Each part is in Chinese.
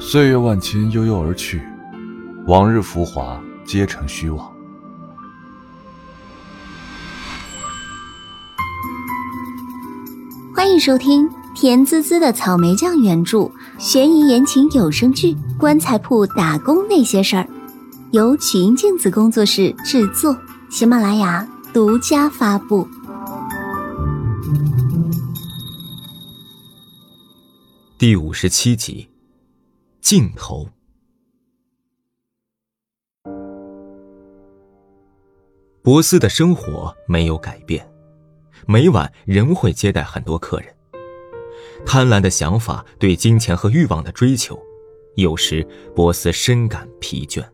岁月万千，悠悠而去，往日浮华皆成虚妄。 欢迎收听甜滋滋的草莓酱原著悬疑言情有声剧《棺材铺打工那些事儿》，由曲音镜子工作室制作，喜马拉雅独家发布。 第57集，镜头。博斯的生活没有改变，每晚仍会接待很多客人。贪婪的想法，对金钱和欲望的追求，有时博斯深感疲倦。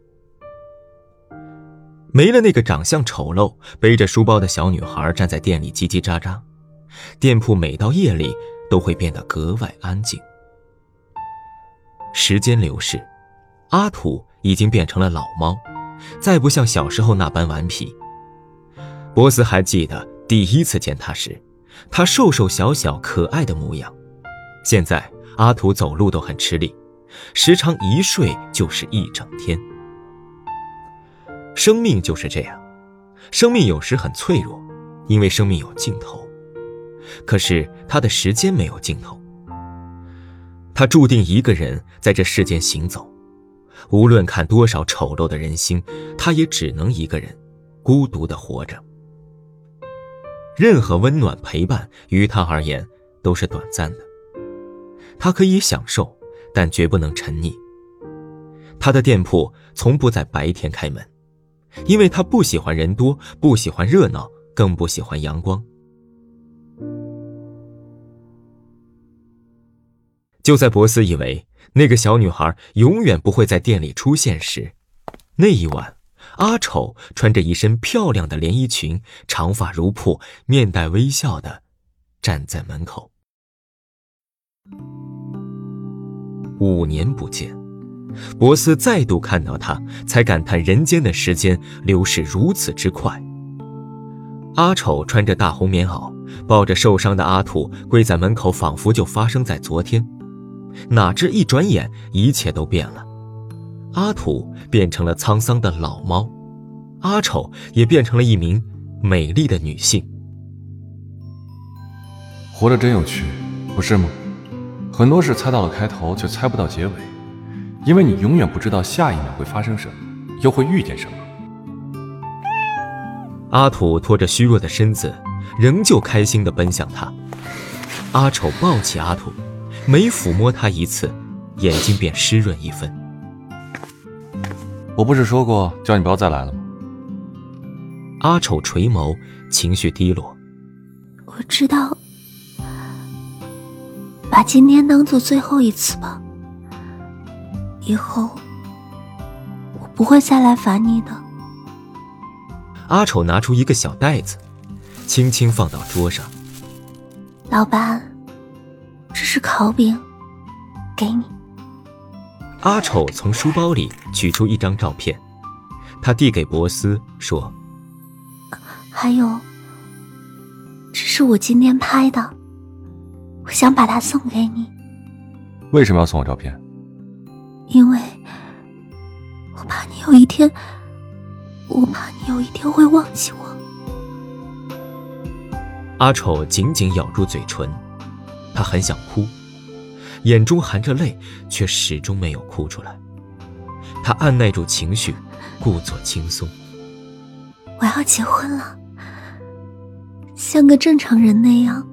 没了那个长相丑陋、背着书包的小女孩站在店里叽叽喳喳，店铺每到夜里都会变得格外安静。时间流逝，阿土已经变成了老猫，再不像小时候那般顽皮。博斯还记得第一次见他时，他瘦瘦小小可爱的模样。现在阿土走路都很吃力，时常一睡就是一整天。生命就是这样，生命有时很脆弱，因为生命有尽头，可是他的时间没有尽头。他注定一个人在这世间行走，无论看多少丑陋的人心，他也只能一个人孤独地活着。任何温暖陪伴于他而言都是短暂的，他可以享受，但绝不能沉溺。他的店铺从不在白天开门，因为他不喜欢人多，不喜欢热闹，更不喜欢阳光。就在博斯以为那个小女孩永远不会在店里出现时，那一晚，阿丑穿着一身漂亮的连衣裙，长发如瀑，面带微笑地站在门口。5年不见，博斯再度看到他，才感叹人间的时间流逝如此之快。阿丑穿着大红棉袄，抱着受伤的阿土跪在门口，仿佛就发生在昨天。哪知一转眼一切都变了，阿土变成了沧桑的老猫，阿丑也变成了一名美丽的女性。 活着真有趣，不是吗？很多事猜到了开头，却猜不到结尾，因为你永远不知道下一秒会发生什么，又会遇见什么。 阿土拖着虚弱的身子，仍旧开心地奔向他。阿丑抱起阿土，每抚摸他一次，眼睛便湿润一分。 我不是说过叫你不要再来了吗？ 阿丑垂眸，情绪低落。 我知道，把今天当做最后一次吧，以后我不会再来烦你的。 阿丑拿出一个小袋子，轻轻放到桌上。 老板，这是烤饼，给你。 阿丑从书包里取出一张照片，他递给博斯说： 还有，这是我今天拍的，我想把它送给你。 为什么要送我照片？ 因为我怕你有一天会忘记我。 阿丑紧紧咬住嘴唇，他很想哭，眼中含着泪，却始终没有哭出来。他按耐住情绪，故作轻松。 我要结婚了，像个正常人那样。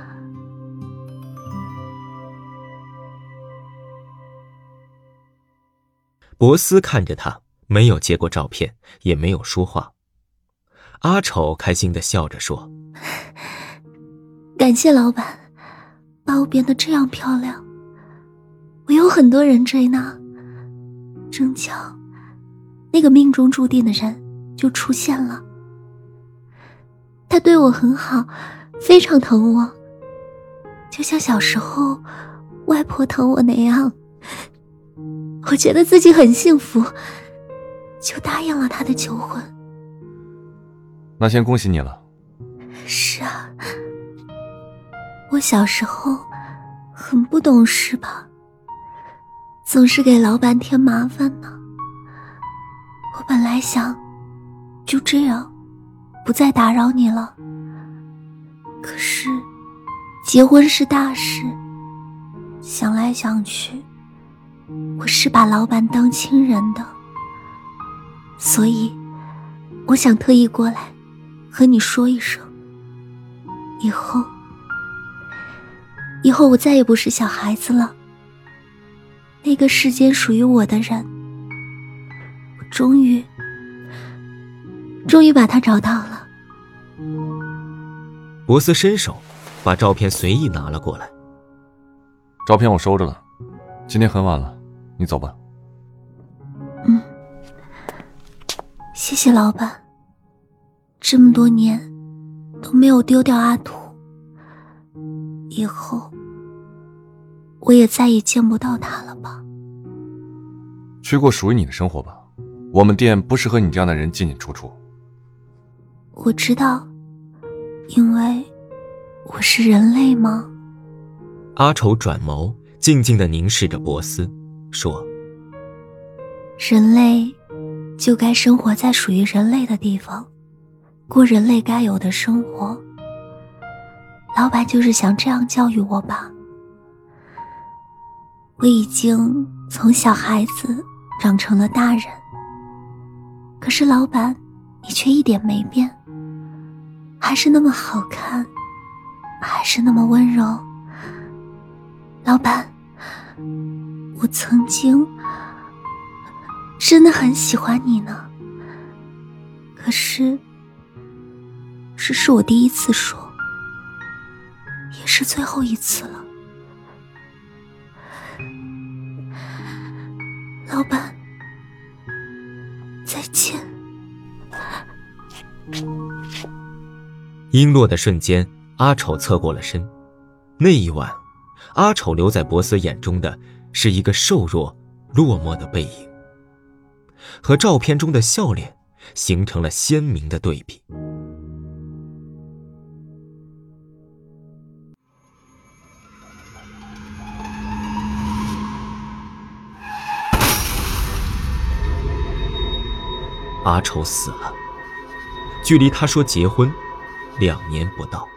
博斯看着他，没有接过照片，也没有说话。阿丑开心地笑着说： 感谢老板，把我变得这样漂亮。我有很多人追呢，正巧那个命中注定的人就出现了。他对我很好，非常疼我，就像小时候外婆疼我那样。我觉得自己很幸福，就答应了他的求婚。 那先恭喜你了。 是啊，我小时候很不懂事吧， 总是给老板添麻烦呢。我本来想就这样不再打扰你了，可是结婚是大事，想来想去，我是把老板当亲人的，所以我想特意过来和你说一声，以后我再也不是小孩子了。那个世间属于我的人，我终于把他找到了。 博斯伸手把照片随意拿了过来。 照片我收着了，今天很晚了，你走吧。 谢谢老板，这么多年都没有丢掉阿土，以后我也再也见不到他了吧。 去过属于你的生活吧，我们店不适合你这样的人进进出出。 我知道，因为我是人类吗？ 阿丑转眸静静地凝视着博斯，说： 人类就该生活在属于人类的地方，过人类该有的生活。老板就是想这样教育我吧。我已经从小孩子长成了大人，可是老板你却一点没变，还是那么好看，还是那么温柔。老板，我曾经真的很喜欢你呢，可是这是我第一次说，也是最后一次了。老板，再见。 音落的瞬间，阿丑侧过了身。那一晚，阿丑留在博斯眼中的是一个瘦弱落寞的背影，和照片中的笑脸形成了鲜明的对比。阿丑死了，距离他说结婚2年不到。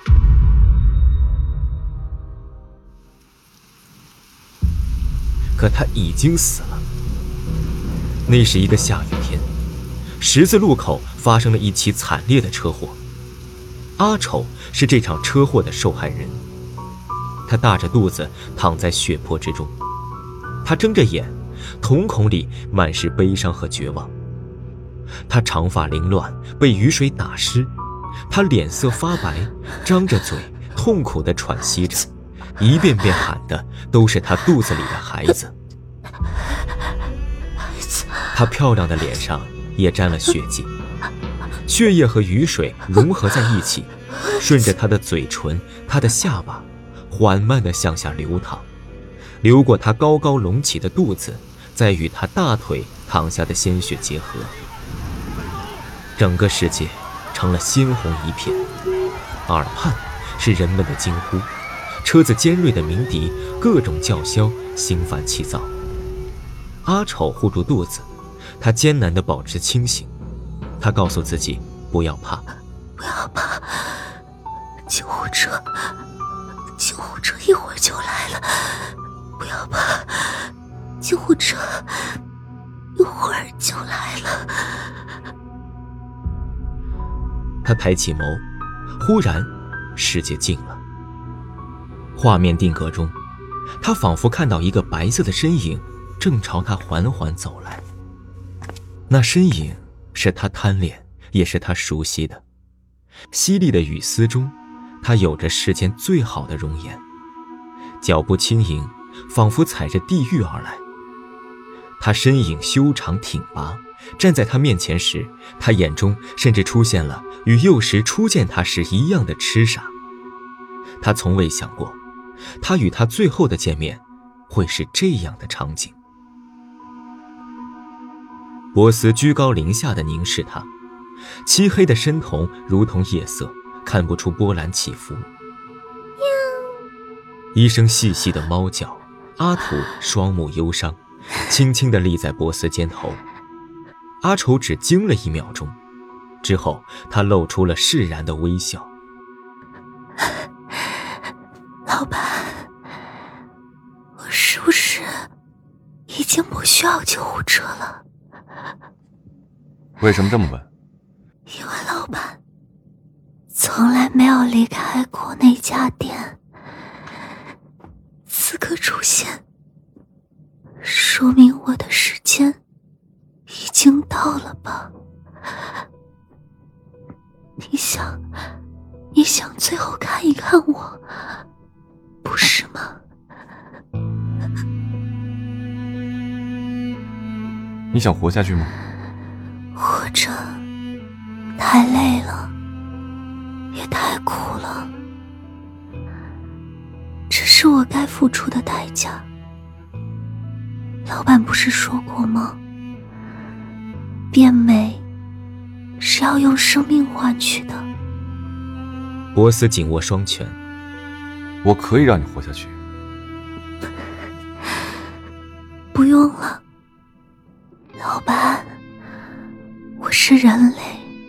可他已经死了。那是一个下雨天，十字路口发生了一起惨烈的车祸。阿丑是这场车祸的受害人，他大着肚子躺在血泊之中，他睁着眼，瞳孔里满是悲伤和绝望。他长发凌乱，被雨水打湿，他脸色发白，张着嘴痛苦地喘息着，一遍遍喊的都是他肚子里的孩子。他漂亮的脸上也沾了血迹，血液和雨水融合在一起，顺着他的嘴唇、他的下巴缓慢地向下流淌，流过他高高隆起的肚子，再与他大腿淌下的鲜血结合。整个世界成了鲜红一片，耳畔是人们的惊呼，车子尖锐的鸣笛，各种叫嚣，心烦气躁。阿丑护住肚子，他艰难地保持清醒，他告诉自己不要怕， 不要怕，救护车一会儿就来了，不要怕，救护车一会儿就来了。 他抬起眸，忽然世界静了。画面定格中，他仿佛看到一个白色的身影正朝他缓缓走来。那身影是他贪恋，也是他熟悉的。淅沥的雨丝中，他有着世间最好的容颜，脚步轻盈，仿佛踩着地狱而来。他身影修长挺拔，站在他面前时，他眼中甚至出现了与幼时初见他时一样的痴傻。他从未想过，他与他最后的见面会是这样的场景。波斯居高临下地凝视他，漆黑的深瞳如同夜色，看不出波澜起伏。一声细细的猫叫， 阿土双目忧伤，轻轻地立在波斯肩头。阿丑只惊了1秒钟，之后他露出了释然的微笑。 老板，我是不是已经不需要救护车了？ 为什么这么问？ 因为老板从来没有离开过那家店，此刻出现，说明我的时间已经到了吧？你想最后看一看我，不是吗？ 你想活下去吗？ 活着太累了，也太苦了，这是我该付出的代价。老板不是说过吗？变美是要用生命换取的。 波斯紧握双拳， 我可以让你活下去。 不用了，老板，我是人类，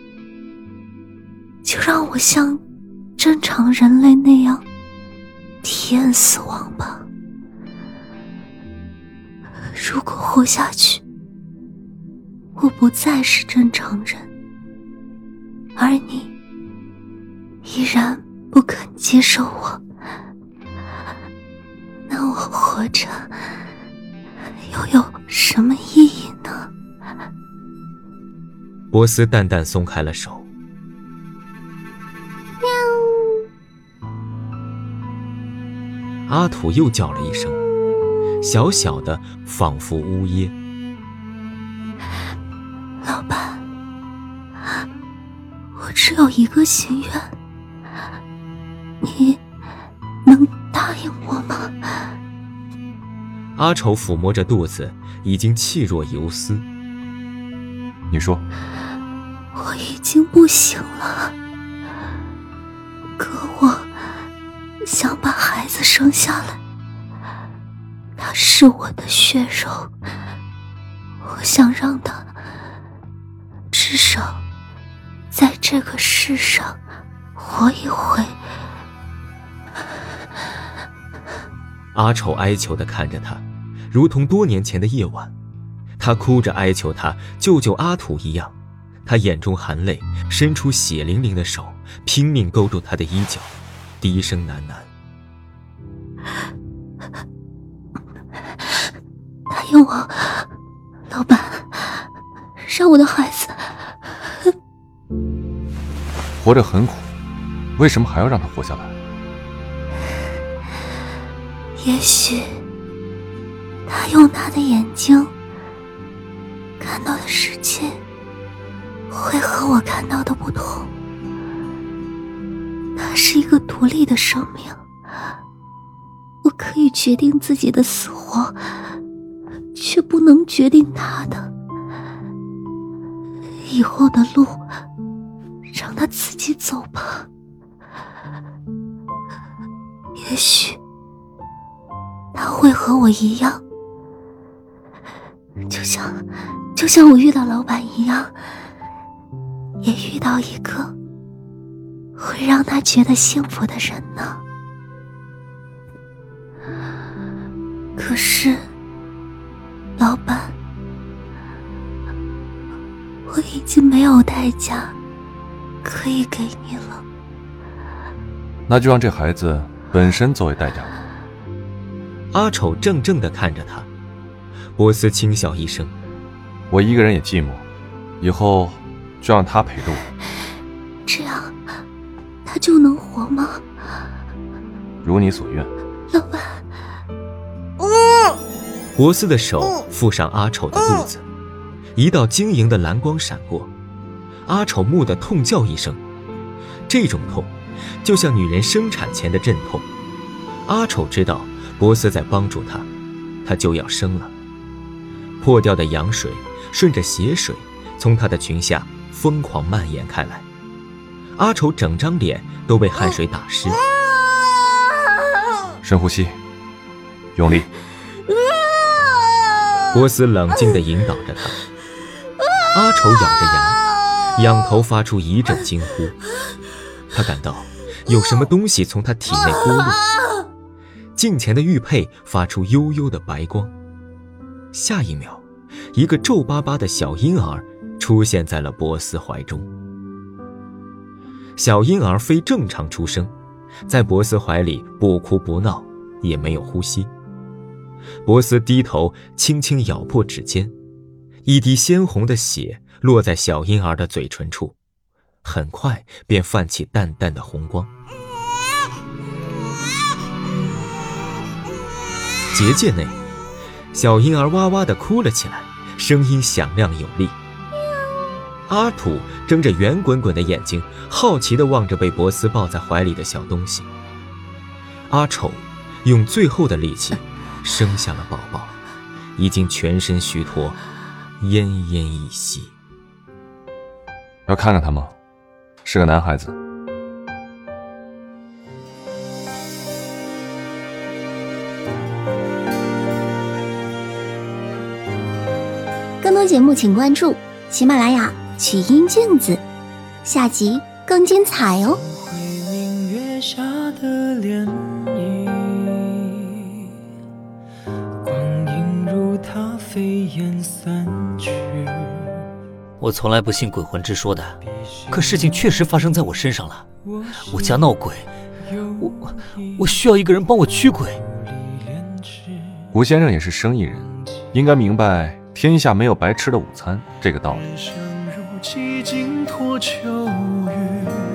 就让我像正常人类那样体验死亡吧。如果活下去，我不再是正常人，而你依然不肯接受我，那我活着又有什么意义呢？ 波斯淡淡松开了手。阿土又叫了一声，小小的，仿佛呜咽。 老板，我只有一个心愿，你能答应我吗？ 阿丑抚摸着肚子，已经气若游丝。 你说。 我已经不行了，可我想把孩子生下来，他是我的血肉，我想让他至少在这个世上活一回。 阿丑哀求地看着他，如同多年前的夜晚，他哭着哀求他救救阿土一样。他眼中含泪，伸出血淋淋的手，拼命勾住他的衣角，低声喃喃： 答应我，老板，让我的孩子活着很苦，为什么还要让他活下来？ 也许他用他的眼睛看到的世界会和我看到的不同。他是一个独立的生命，我可以决定自己的死活，却不能决定他的。以后的路让他自己走吧。也许他会和我一样，就像我遇到老板一样，也遇到一个会让他觉得幸福的人呢。可是，老板，我已经没有代价可以给你了。 那就让这孩子本身作为代价吧。 阿丑怔怔地看着他，波斯轻笑一声： 我一个人也寂寞，以后就让他陪着我。 这样他就能活吗？ 如你所愿。 老板， 波斯的手附上阿丑的肚子，一道晶莹的蓝光闪过，阿丑蓦地痛叫一声，这种痛就像女人生产前的阵痛。阿丑知道波斯在帮助他，他就要生了。破掉的羊水顺着血水从他的裙下疯狂蔓延开来，阿丑整张脸都被汗水打湿。 深呼吸，用力。 波斯冷静地引导着他。阿丑咬着牙，仰头发出一阵惊呼。他感到有什么东西从他体内剥落，镜前的玉佩发出幽幽的白光。下一秒，一个皱巴巴的小婴儿出现在了波斯怀中。小婴儿非正常出生，在波斯怀里不哭不闹，也没有呼吸。波斯低头轻轻咬破指尖，一滴鲜红的血落在小婴儿的嘴唇处，很快便泛起淡淡的红光。结界内，小婴儿哇哇地哭了起来，声音响亮有力。阿土睁着圆滚滚的眼睛，好奇地望着被伯斯抱在怀里的小东西。阿丑用最后的力气生下了宝宝，已经全身虚脱，奄奄一息。 要看看他吗？是个男孩子。 更多节目请关注喜马拉雅曲音镜子，下集更精彩哦。 回明月下的涟漪，光阴如它飞燕散去。 我从来不信鬼魂之说的，可事情确实发生在我身上了。我家闹鬼，我需要一个人帮我驱鬼。 吴先生也是生意人，应该明白天下没有白吃的午餐这个道理。 人生如几经脱秋雨，